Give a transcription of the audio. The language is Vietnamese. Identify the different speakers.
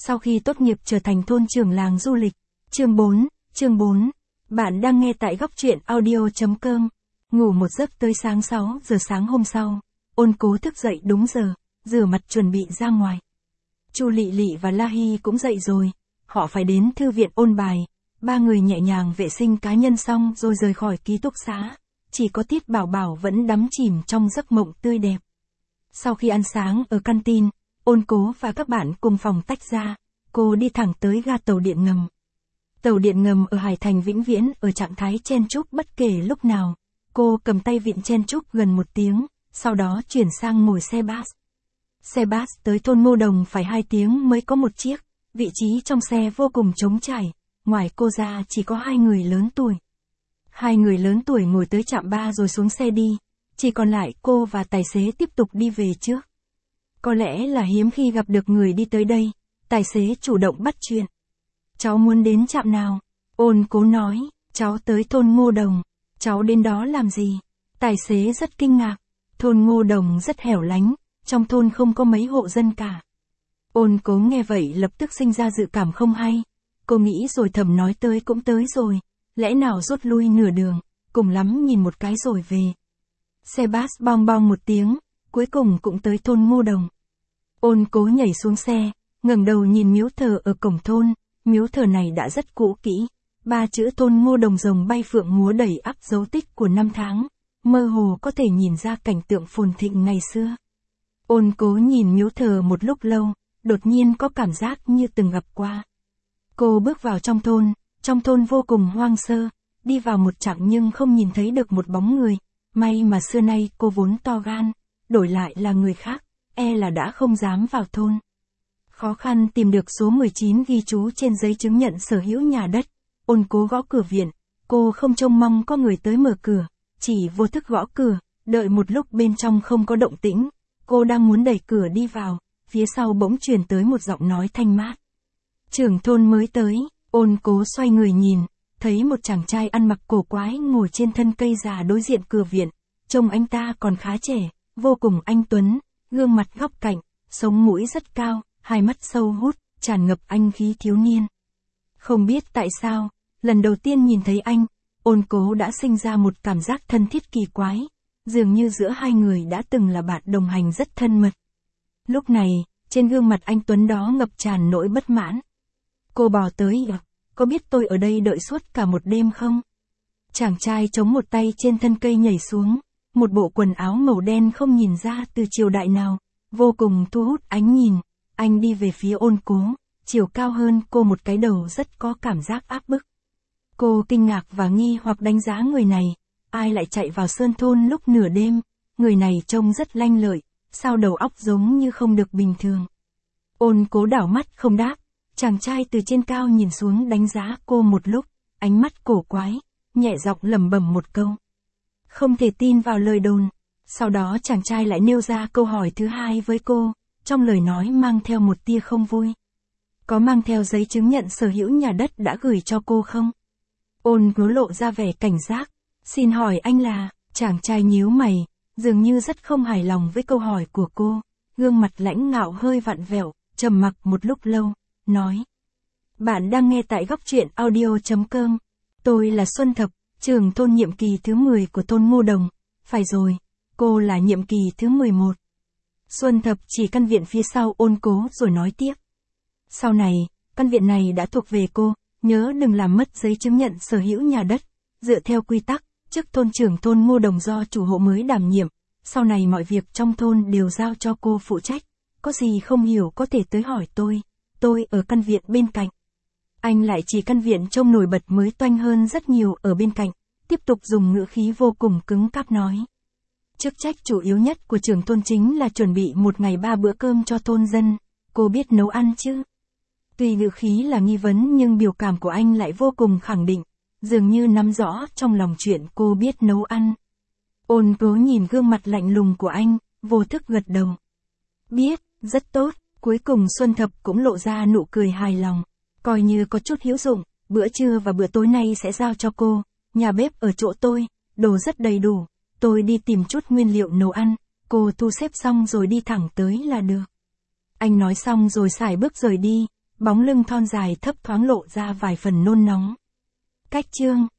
Speaker 1: sau khi tốt nghiệp trở thành thôn trưởng làng du lịch. Chương 4. Bạn đang nghe tại góc truyện audio.com. Ngủ một giấc tới sáng 6 giờ sáng hôm sau, Ôn Cố thức dậy đúng giờ, rửa mặt chuẩn bị ra ngoài. Chu Lị Lị và La Hy cũng dậy rồi, họ phải đến thư viện ôn bài. Ba người nhẹ nhàng vệ sinh cá nhân xong rồi rời khỏi ký túc xá. Chỉ có Tiết Bảo Bảo vẫn đắm chìm trong giấc mộng tươi đẹp. Sau khi ăn sáng ở canteen, Ôn Cố và các bạn cùng phòng tách ra, cô đi thẳng tới ga tàu điện ngầm. Tàu điện ngầm ở Hải Thành vĩnh viễn ở trạng thái chen chúc bất kể lúc nào. Cô cầm tay vịn chen chúc gần 1 tiếng, sau đó chuyển sang ngồi xe bus. Xe bus tới thôn Ngô Đồng phải 2 tiếng mới có một chiếc, vị trí trong xe vô cùng trống trải, ngoài cô ra chỉ có 2 người lớn tuổi. 2 người lớn tuổi ngồi tới trạm 3 rồi xuống xe đi, chỉ còn lại cô và tài xế tiếp tục đi về trước. Có lẽ là hiếm khi gặp được người đi tới đây, tài xế chủ động bắt chuyện. Cháu muốn đến trạm nào? Ôn Cố nói, cháu tới thôn Ngô Đồng. Cháu đến đó làm gì? Tài xế rất kinh ngạc. Thôn Ngô Đồng rất hẻo lánh, trong thôn không có mấy hộ dân cả. Ôn Cố nghe vậy lập tức sinh ra dự cảm không hay. Cô nghĩ rồi thầm nói tới cũng tới rồi, lẽ nào rút lui nửa đường, cùng lắm nhìn một cái rồi về. Xe bus bong bong 1 tiếng, cuối cùng cũng tới thôn Ngô Đồng. Ôn Cố nhảy xuống xe, ngẩng đầu nhìn miếu thờ ở cổng thôn, miếu thờ này đã rất cũ kỹ. 3 chữ thôn Ngô Đồng rồng bay phượng múa đầy ắp dấu tích của năm tháng, mơ hồ có thể nhìn ra cảnh tượng phồn thịnh ngày xưa. Ôn Cố nhìn miếu thờ một lúc lâu, đột nhiên có cảm giác như từng gặp qua. Cô bước vào trong thôn vô cùng hoang sơ, đi vào một chặng nhưng không nhìn thấy được một bóng người, may mà xưa nay cô vốn to gan, đổi lại là người khác, e là đã không dám vào thôn. Khó khăn tìm được số 19 ghi chú trên giấy chứng nhận sở hữu nhà đất. Ôn Cố gõ cửa viện, cô không trông mong có người tới mở cửa, chỉ vô thức gõ cửa, đợi một lúc bên trong không có động tĩnh, cô đang muốn đẩy cửa đi vào, phía sau bỗng truyền tới một giọng nói thanh mát. Trưởng thôn mới tới. Ôn Cố xoay người nhìn, thấy một chàng trai ăn mặc cổ quái ngồi trên thân cây già đối diện cửa viện, trông anh ta còn khá trẻ, vô cùng anh tuấn, gương mặt góc cạnh, sống mũi rất cao, hai mắt sâu hút, tràn ngập anh khí thiếu niên. Không biết tại sao, lần đầu tiên nhìn thấy anh, Ôn Cố đã sinh ra một cảm giác thân thiết kỳ quái, dường như giữa hai người đã từng là bạn đồng hành rất thân mật. Lúc này, trên gương mặt anh tuấn đó ngập tràn nỗi bất mãn. Cô bò tới, có biết tôi ở đây đợi suốt cả một đêm không? Chàng trai chống một tay trên thân cây nhảy xuống, một bộ quần áo màu đen không nhìn ra từ triều đại nào, vô cùng thu hút ánh nhìn. Anh đi về phía Ôn Cố, chiều cao hơn cô một cái đầu rất có cảm giác áp bức. Cô kinh ngạc và nghi hoặc đánh giá người này, ai lại chạy vào sơn thôn lúc nửa đêm, người này trông rất lanh lợi, sao đầu óc giống như không được bình thường. Ôn Cố đảo mắt không đáp, chàng trai từ trên cao nhìn xuống đánh giá cô một lúc, ánh mắt cổ quái, nhẹ giọng lẩm bẩm một câu. Không thể tin vào lời đồn. Sau đó chàng trai lại nêu ra câu hỏi thứ hai với cô, trong lời nói mang theo một tia không vui. Có mang theo giấy chứng nhận sở hữu nhà đất đã gửi cho cô không? Ôn Cố lộ ra vẻ cảnh giác. Xin hỏi anh là? Chàng trai nhíu mày, dường như rất không hài lòng với câu hỏi của cô, gương mặt lãnh ngạo hơi vặn vẹo, trầm mặc một lúc lâu, nói. Bạn đang nghe tại góc truyện audio.com. Tôi là Xuân Thập, trưởng thôn nhiệm kỳ thứ 10 của thôn Ngô Đồng. Phải rồi, cô là nhiệm kỳ thứ 11. Xuân Thập chỉ căn viện phía sau Ôn Cố rồi nói tiếp. Sau này, căn viện này đã thuộc về cô, nhớ đừng làm mất giấy chứng nhận sở hữu nhà đất. Dựa theo quy tắc, chức thôn trưởng thôn Ngô Đồng do chủ hộ mới đảm nhiệm, sau này mọi việc trong thôn đều giao cho cô phụ trách. Có gì không hiểu có thể tới hỏi tôi ở căn viện bên cạnh. Anh lại chỉ căn viện trông nổi bật mới toanh hơn rất nhiều ở bên cạnh, tiếp tục dùng ngữ khí vô cùng cứng cáp nói. Chức trách chủ yếu nhất của trưởng thôn chính là chuẩn bị một ngày 3 bữa cơm cho thôn dân, cô biết nấu ăn chứ? Tuy ngữ khí là nghi vấn nhưng biểu cảm của anh lại vô cùng khẳng định, dường như nắm rõ trong lòng chuyện cô biết nấu ăn. Ôn Cố nhìn gương mặt lạnh lùng của anh, vô thức gật đầu. Biết, rất tốt, cuối cùng Xuân Thập cũng lộ ra nụ cười hài lòng, coi như có chút hữu dụng, bữa trưa và bữa tối nay sẽ giao cho cô, nhà bếp ở chỗ tôi, đồ rất đầy đủ, tôi đi tìm chút nguyên liệu nấu ăn, cô thu xếp xong rồi đi thẳng tới là được. Anh nói xong rồi sải bước rời đi, Bóng lưng thon dài thấp thoáng lộ ra vài phần nôn nóng. Cách chương.